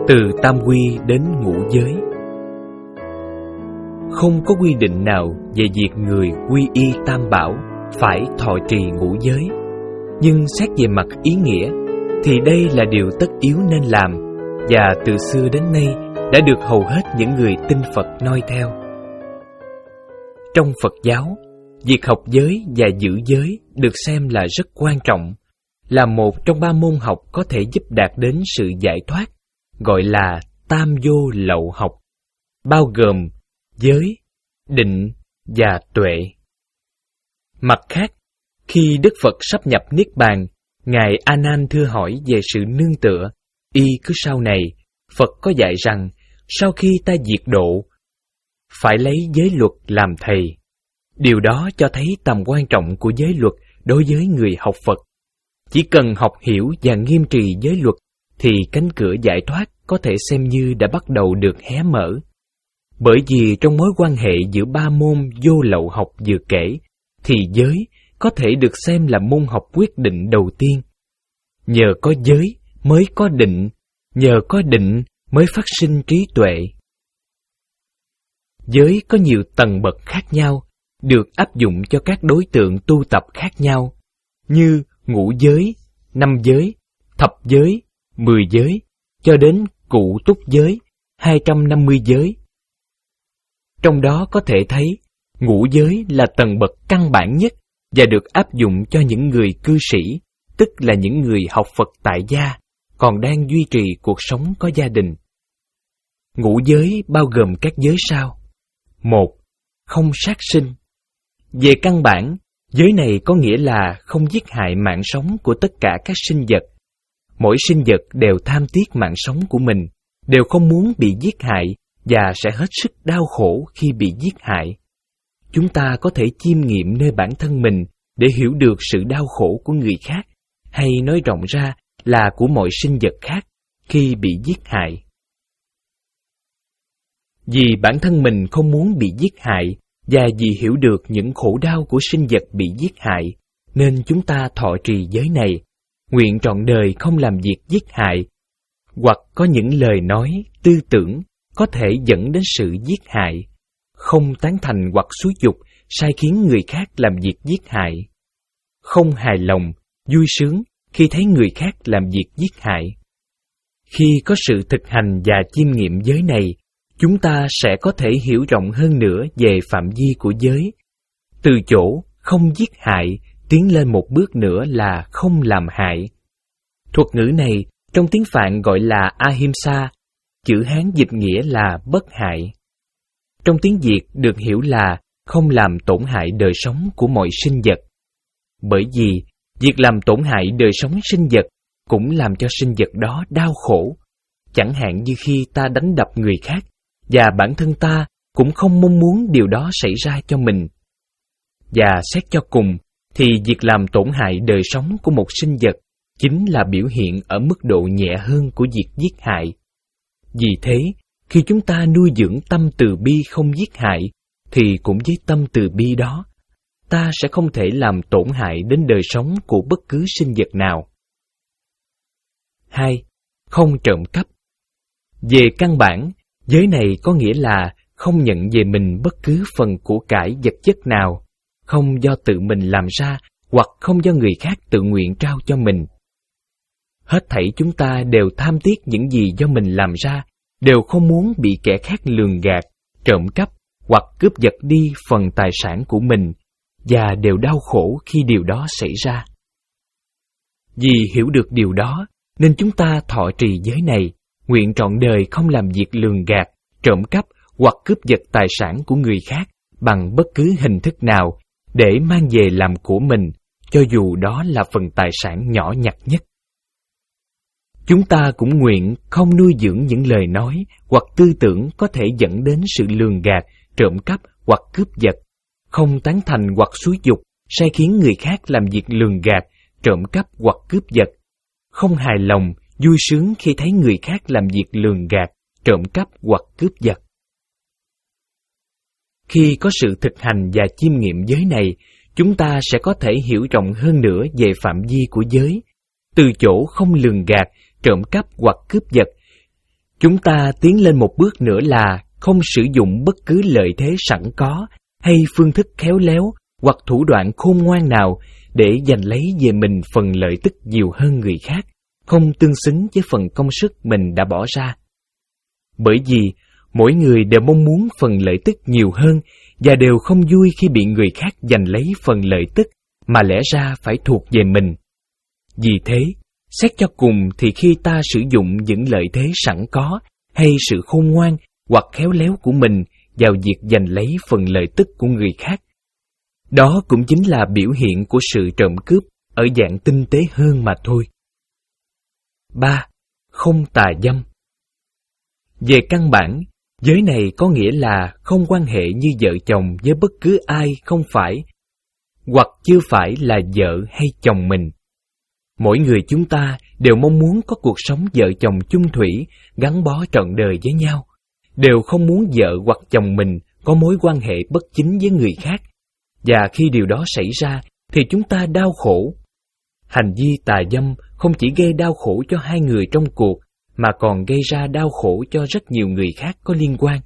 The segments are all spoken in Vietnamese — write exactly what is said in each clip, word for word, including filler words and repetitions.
Từ tam quy đến ngũ giới. Không có quy định nào về việc người quy y tam bảo phải thọ trì ngũ giới, nhưng xét về mặt ý nghĩa thì đây là điều tất yếu nên làm, và từ xưa đến nay đã được hầu hết những người tin Phật noi theo. Trong Phật giáo, việc học giới và giữ giới được xem là rất quan trọng, là một trong ba môn học có thể giúp đạt đến sự giải thoát, gọi là tam vô lậu học, bao gồm giới, định và tuệ. Mặt khác, khi Đức Phật sắp nhập Niết Bàn, Ngài A Nan thưa hỏi về sự nương tựa, y cứ sau này, Phật có dạy rằng sau khi ta diệt độ, phải lấy giới luật làm thầy. Điều đó cho thấy tầm quan trọng của giới luật đối với người học Phật. Chỉ cần học hiểu và nghiêm trì giới luật thì cánh cửa giải thoát có thể xem như đã bắt đầu được hé mở. Bởi vì trong mối quan hệ giữa ba môn vô lậu học vừa kể, thì giới có thể được xem là môn học quyết định đầu tiên. Nhờ có giới mới có định, nhờ có định mới phát sinh trí tuệ. Giới có nhiều tầng bậc khác nhau, được áp dụng cho các đối tượng tu tập khác nhau, như ngũ giới, năm giới, thập giới, mười giới, cho đến cụ túc giới, hai trăm năm mươi giới. Trong đó có thể thấy, ngũ giới là tầng bậc căn bản nhất và được áp dụng cho những người cư sĩ, tức là những người học Phật tại gia, còn đang duy trì cuộc sống có gia đình. Ngũ giới bao gồm các giới sau. Một, không sát sinh. Về căn bản, giới này có nghĩa là không giết hại mạng sống của tất cả các sinh vật. Mỗi sinh vật đều tham tiếc mạng sống của mình, đều không muốn bị giết hại và sẽ hết sức đau khổ khi bị giết hại. Chúng ta có thể chiêm nghiệm nơi bản thân mình để hiểu được sự đau khổ của người khác, hay nói rộng ra là của mọi sinh vật khác khi bị giết hại. Vì bản thân mình không muốn bị giết hại, và vì hiểu được những khổ đau của sinh vật bị giết hại, nên chúng ta thọ trì giới này, nguyện trọn đời không làm việc giết hại, hoặc có những lời nói, tư tưởng có thể dẫn đến sự giết hại, không tán thành hoặc xúi giục, sai khiến người khác làm việc giết hại, không hài lòng, vui sướng khi thấy người khác làm việc giết hại. Khi có sự thực hành và chiêm nghiệm giới này, chúng ta sẽ có thể hiểu rộng hơn nữa về phạm vi của giới. Từ chỗ không giết hại, tiến lên một bước nữa là không làm hại. Thuật ngữ này trong tiếng Phạn gọi là Ahimsa, chữ Hán dịch nghĩa là bất hại. Trong tiếng Việt được hiểu là không làm tổn hại đời sống của mọi sinh vật. Bởi vì việc làm tổn hại đời sống sinh vật cũng làm cho sinh vật đó đau khổ, chẳng hạn như khi ta đánh đập người khác, và bản thân ta cũng không mong muốn điều đó xảy ra cho mình. Và xét cho cùng, thì việc làm tổn hại đời sống của một sinh vật chính là biểu hiện ở mức độ nhẹ hơn của việc giết hại. Vì thế, khi chúng ta nuôi dưỡng tâm từ bi không giết hại, thì cũng với tâm từ bi đó, ta sẽ không thể làm tổn hại đến đời sống của bất cứ sinh vật nào. Hai, không trộm cắp. Về căn bản, giới này có nghĩa là không nhận về mình bất cứ phần của cải vật chất nào, không do tự mình làm ra hoặc không do người khác tự nguyện trao cho mình. Hết thảy chúng ta đều tham tiếc những gì do mình làm ra, đều không muốn bị kẻ khác lường gạt, trộm cắp hoặc cướp giật đi phần tài sản của mình, và đều đau khổ khi điều đó xảy ra. Vì hiểu được điều đó, nên chúng ta thọ trì giới này, nguyện trọn đời không làm việc lường gạt, trộm cắp hoặc cướp giật tài sản của người khác bằng bất cứ hình thức nào để mang về làm của mình, cho dù đó là phần tài sản nhỏ nhặt nhất. Chúng ta cũng nguyện không nuôi dưỡng những lời nói hoặc tư tưởng có thể dẫn đến sự lường gạt, trộm cắp hoặc cướp giật, không tán thành hoặc xúi giục, sai khiến người khác làm việc lường gạt, trộm cắp hoặc cướp giật, không hài lòng, vui sướng khi thấy người khác làm việc lường gạt, trộm cắp hoặc cướp giật. Khi có sự thực hành và chiêm nghiệm giới này, chúng ta sẽ có thể hiểu rộng hơn nữa về phạm vi của giới, từ chỗ không lường gạt, trộm cắp hoặc cướp giật, Chúng ta tiến lên một bước nữa là không sử dụng bất cứ lợi thế sẵn có hay phương thức khéo léo hoặc thủ đoạn khôn ngoan nào để giành lấy về mình phần lợi tức nhiều hơn người khác, không tương xứng với phần công sức mình đã bỏ ra. Bởi vì mỗi người đều mong muốn phần lợi tức nhiều hơn và đều không vui khi bị người khác giành lấy phần lợi tức mà lẽ ra phải thuộc về mình. Vì thế, xét cho cùng thì khi ta sử dụng những lợi thế sẵn có hay sự khôn ngoan hoặc khéo léo của mình vào việc giành lấy phần lợi tức của người khác, đó cũng chính là biểu hiện của sự trộm cướp ở dạng tinh tế hơn mà thôi. ba. Không tà dâm. Về căn bản, giới này có nghĩa là không quan hệ như vợ chồng với bất cứ ai không phải hoặc chưa phải là vợ hay chồng mình. Mỗi người chúng ta đều mong muốn có cuộc sống vợ chồng chung thủy, gắn bó trọn đời với nhau, đều không muốn vợ hoặc chồng mình có mối quan hệ bất chính với người khác, và khi điều đó xảy ra thì chúng ta đau khổ. Hành vi tà dâm không chỉ gây đau khổ cho hai người trong cuộc, mà còn gây ra đau khổ cho rất nhiều người khác có liên quan.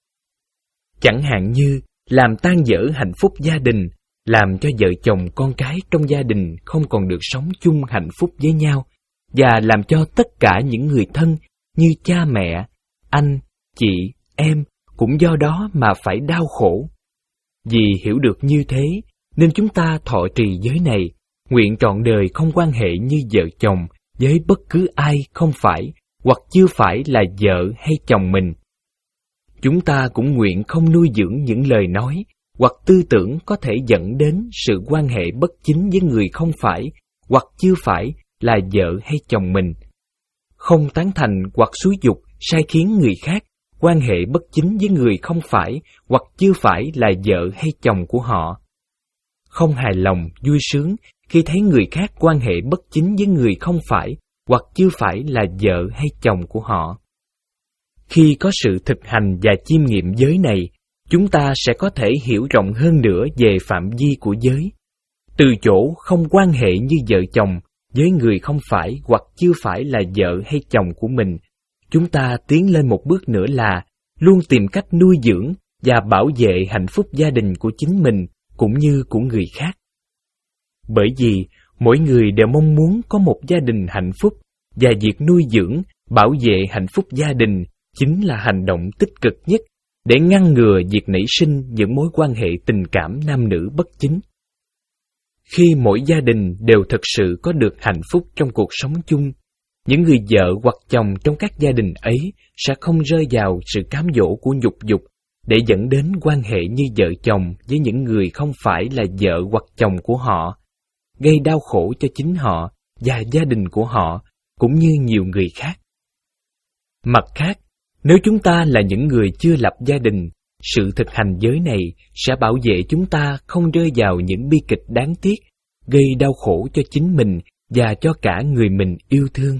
Chẳng hạn như làm tan vỡ hạnh phúc gia đình, làm cho vợ chồng con cái trong gia đình không còn được sống chung hạnh phúc với nhau, và làm cho tất cả những người thân như cha mẹ, anh, chị, em cũng do đó mà phải đau khổ. Vì hiểu được như thế, nên chúng ta thọ trì giới này, nguyện trọn đời không quan hệ như vợ chồng với bất cứ ai không phải hoặc chưa phải là vợ hay chồng mình. Chúng ta cũng nguyện không nuôi dưỡng những lời nói hoặc tư tưởng có thể dẫn đến sự quan hệ bất chính với người không phải hoặc chưa phải là vợ hay chồng mình. Không tán thành hoặc xúi giục sai khiến người khác quan hệ bất chính với người không phải hoặc chưa phải là vợ hay chồng của họ. Không hài lòng, vui sướng khi thấy người khác quan hệ bất chính với người không phải hoặc chưa phải là vợ hay chồng của họ. Khi có sự thực hành và chiêm nghiệm giới này, chúng ta sẽ có thể hiểu rộng hơn nữa về phạm vi của giới. Từ chỗ không quan hệ như vợ chồng với người không phải hoặc chưa phải là vợ hay chồng của mình, chúng ta tiến lên một bước nữa là luôn tìm cách nuôi dưỡng và bảo vệ hạnh phúc gia đình của chính mình cũng như của người khác. Bởi vì mỗi người đều mong muốn có một gia đình hạnh phúc, và việc nuôi dưỡng, bảo vệ hạnh phúc gia đình chính là hành động tích cực nhất để ngăn ngừa việc nảy sinh những mối quan hệ tình cảm nam nữ bất chính. Khi mỗi gia đình đều thực sự có được hạnh phúc trong cuộc sống chung, những người vợ hoặc chồng trong các gia đình ấy sẽ không rơi vào sự cám dỗ của nhục dục để dẫn đến quan hệ như vợ chồng với những người không phải là vợ hoặc chồng của họ, gây đau khổ cho chính họ và gia đình của họ cũng như nhiều người khác. Mặt khác, nếu chúng ta là những người chưa lập gia đình, sự thực hành giới này sẽ bảo vệ chúng ta không rơi vào những bi kịch đáng tiếc, gây đau khổ cho chính mình và cho cả người mình yêu thương.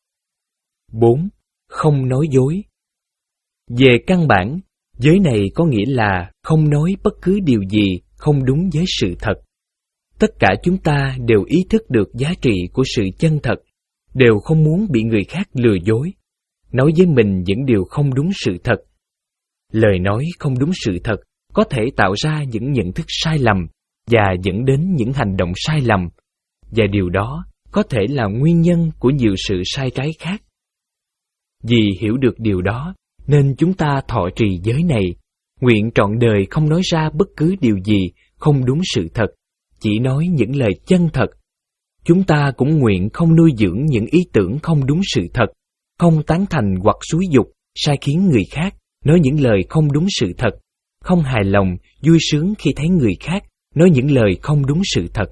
bốn. Không nói dối. Về căn bản, giới này có nghĩa là không nói bất cứ điều gì không đúng với sự thật. Tất cả chúng ta đều ý thức được giá trị của sự chân thật, đều không muốn bị người khác lừa dối, nói với mình những điều không đúng sự thật. Lời nói không đúng sự thật có thể tạo ra những nhận thức sai lầm và dẫn đến những hành động sai lầm, và điều đó có thể là nguyên nhân của nhiều sự sai trái khác. Vì hiểu được điều đó, nên chúng ta thọ trì giới này, nguyện trọn đời không nói ra bất cứ điều gì không đúng sự thật, chỉ nói những lời chân thật. Chúng ta cũng nguyện không nuôi dưỡng những ý tưởng không đúng sự thật, không tán thành hoặc xúi giục, sai khiến người khác, nói những lời không đúng sự thật, không hài lòng, vui sướng khi thấy người khác nói những lời không đúng sự thật.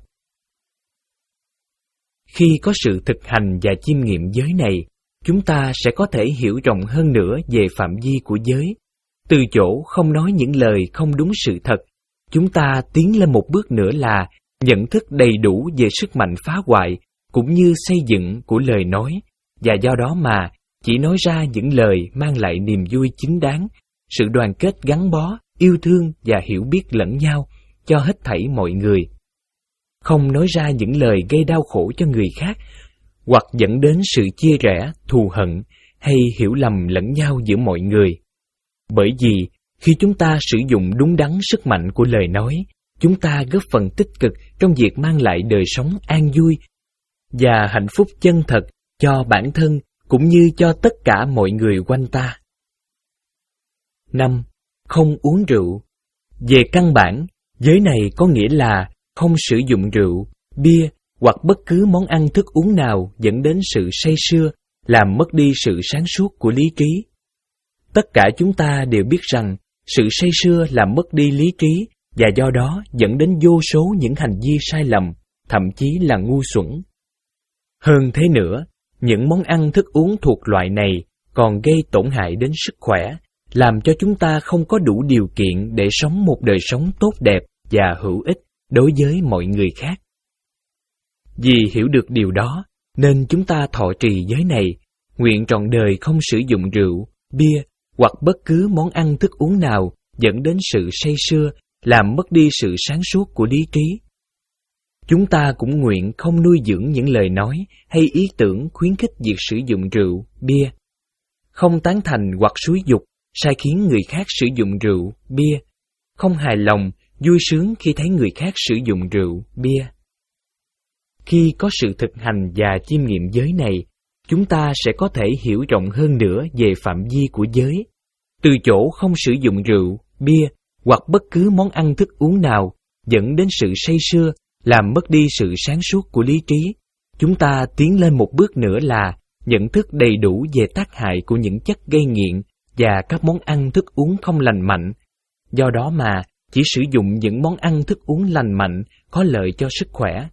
Khi có sự thực hành và chiêm nghiệm giới này, chúng ta sẽ có thể hiểu rộng hơn nữa về phạm vi của giới. Từ chỗ không nói những lời không đúng sự thật, chúng ta tiến lên một bước nữa là nhận thức đầy đủ về sức mạnh phá hoại cũng như xây dựng của lời nói, và do đó mà chỉ nói ra những lời mang lại niềm vui chính đáng, sự đoàn kết gắn bó, yêu thương và hiểu biết lẫn nhau cho hết thảy mọi người. Không nói ra những lời gây đau khổ cho người khác, hoặc dẫn đến sự chia rẽ, thù hận, hay hiểu lầm lẫn nhau giữa mọi người. Bởi vì khi chúng ta sử dụng đúng đắn sức mạnh của lời nói, chúng ta góp phần tích cực trong việc mang lại đời sống an vui và hạnh phúc chân thật cho bản thân cũng như cho tất cả mọi người quanh ta. năm. Không uống rượu. Về căn bản, giới này có nghĩa là không sử dụng rượu, bia hoặc bất cứ món ăn thức uống nào dẫn đến sự say sưa, làm mất đi sự sáng suốt của lý trí. Tất cả chúng ta đều biết rằng sự say sưa làm mất đi lý trí và do đó dẫn đến vô số những hành vi sai lầm, thậm chí là ngu xuẩn. Hơn thế nữa, những món ăn thức uống thuộc loại này còn gây tổn hại đến sức khỏe, làm cho chúng ta không có đủ điều kiện để sống một đời sống tốt đẹp và hữu ích đối với mọi người khác. Vì hiểu được điều đó, nên chúng ta thọ trì giới này, nguyện trọn đời không sử dụng rượu, bia hoặc bất cứ món ăn thức uống nào dẫn đến sự say sưa, làm mất đi sự sáng suốt của lý trí. Chúng ta cũng nguyện không nuôi dưỡng những lời nói hay ý tưởng khuyến khích việc sử dụng rượu, bia, không tán thành hoặc xúi giục, sai khiến người khác sử dụng rượu, bia, không hài lòng, vui sướng khi thấy người khác sử dụng rượu, bia. Khi có sự thực hành và chiêm nghiệm giới này, chúng ta sẽ có thể hiểu rộng hơn nữa về phạm vi của giới. Từ chỗ không sử dụng rượu, bia hoặc bất cứ món ăn thức uống nào dẫn đến sự say sưa, làm mất đi sự sáng suốt của lý trí, chúng ta tiến lên một bước nữa là nhận thức đầy đủ về tác hại của những chất gây nghiện và các món ăn thức uống không lành mạnh. Do đó mà chỉ sử dụng những món ăn thức uống lành mạnh có lợi cho sức khỏe.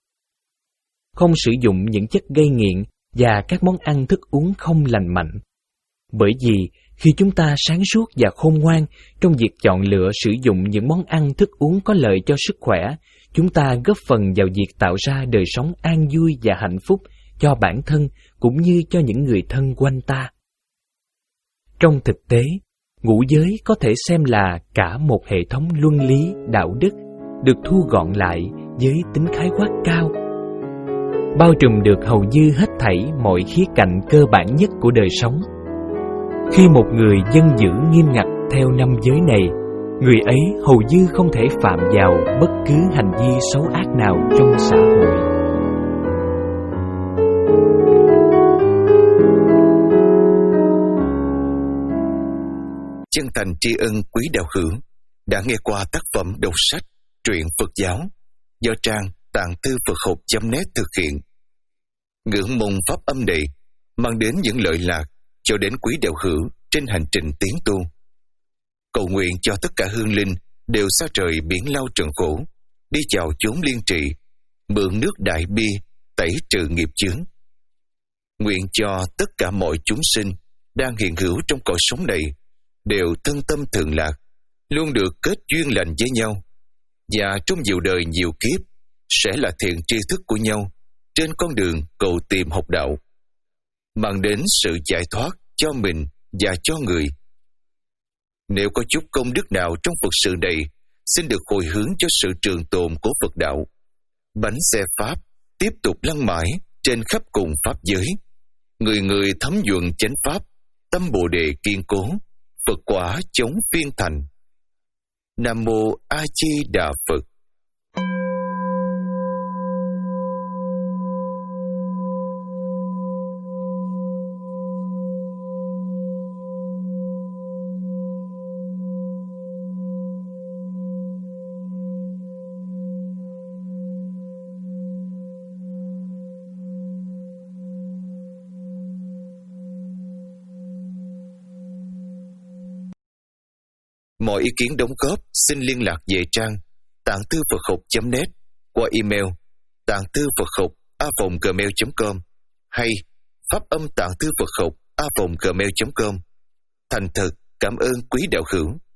Không sử dụng những chất gây nghiện và các món ăn thức uống không lành mạnh. Bởi vì khi chúng ta sáng suốt và khôn ngoan trong việc chọn lựa sử dụng những món ăn thức uống có lợi cho sức khỏe, chúng ta góp phần vào việc tạo ra đời sống an vui và hạnh phúc cho bản thân cũng như cho những người thân quanh ta. Trong thực tế, ngũ giới có thể xem là cả một hệ thống luân lý, đạo đức được thu gọn lại với tính khái quát cao, bao trùm được hầu như hết thảy mọi khía cạnh cơ bản nhất của đời sống. Khi một người dân giữ nghiêm ngặt theo năm giới này, người ấy hầu như không thể phạm vào bất cứ hành vi xấu ác nào trong xã hội. Chân thành tri ân quý đạo hữu đã nghe qua tác phẩm đọc sách truyện Phật giáo do trang tạng thư Phật học chấm net thực hiện. Ngưỡng mong pháp âm này mang đến những lợi lạc cho đến quý đạo hữu trên hành trình tiến tu. Cầu nguyện cho tất cả hương linh đều xa trời biển lao trần khổ, đi vào chốn liên trị, mượn nước đại bi tẩy trừ nghiệp chướng. Nguyện cho tất cả mọi chúng sinh đang hiện hữu trong cõi sống này đều thân tâm thường lạc, luôn được kết duyên lành với nhau, và trong nhiều đời nhiều kiếp sẽ là thiện tri thức của nhau trên con đường cầu tìm học đạo, mang đến sự giải thoát cho mình và cho người. Nếu có chút công đức nào trong Phật sự này, xin được hồi hướng cho sự trường tồn của Phật đạo. Bánh xe Pháp tiếp tục lăn mãi trên khắp cùng Pháp giới. Người người thấm nhuận chánh Pháp, tâm Bồ Đề kiên cố, Phật quả chống phiên thành. Nam Mô A Di Đà Phật. Mọi ý kiến đóng góp xin liên lạc về trang tạng thư Phật học chấm net qua email tạng thư Phật học a vòng gmail chấm com hay pháp âm tạng thư Phật học a vòng gmail chấm com. Thành thật cảm ơn quý đạo hữu.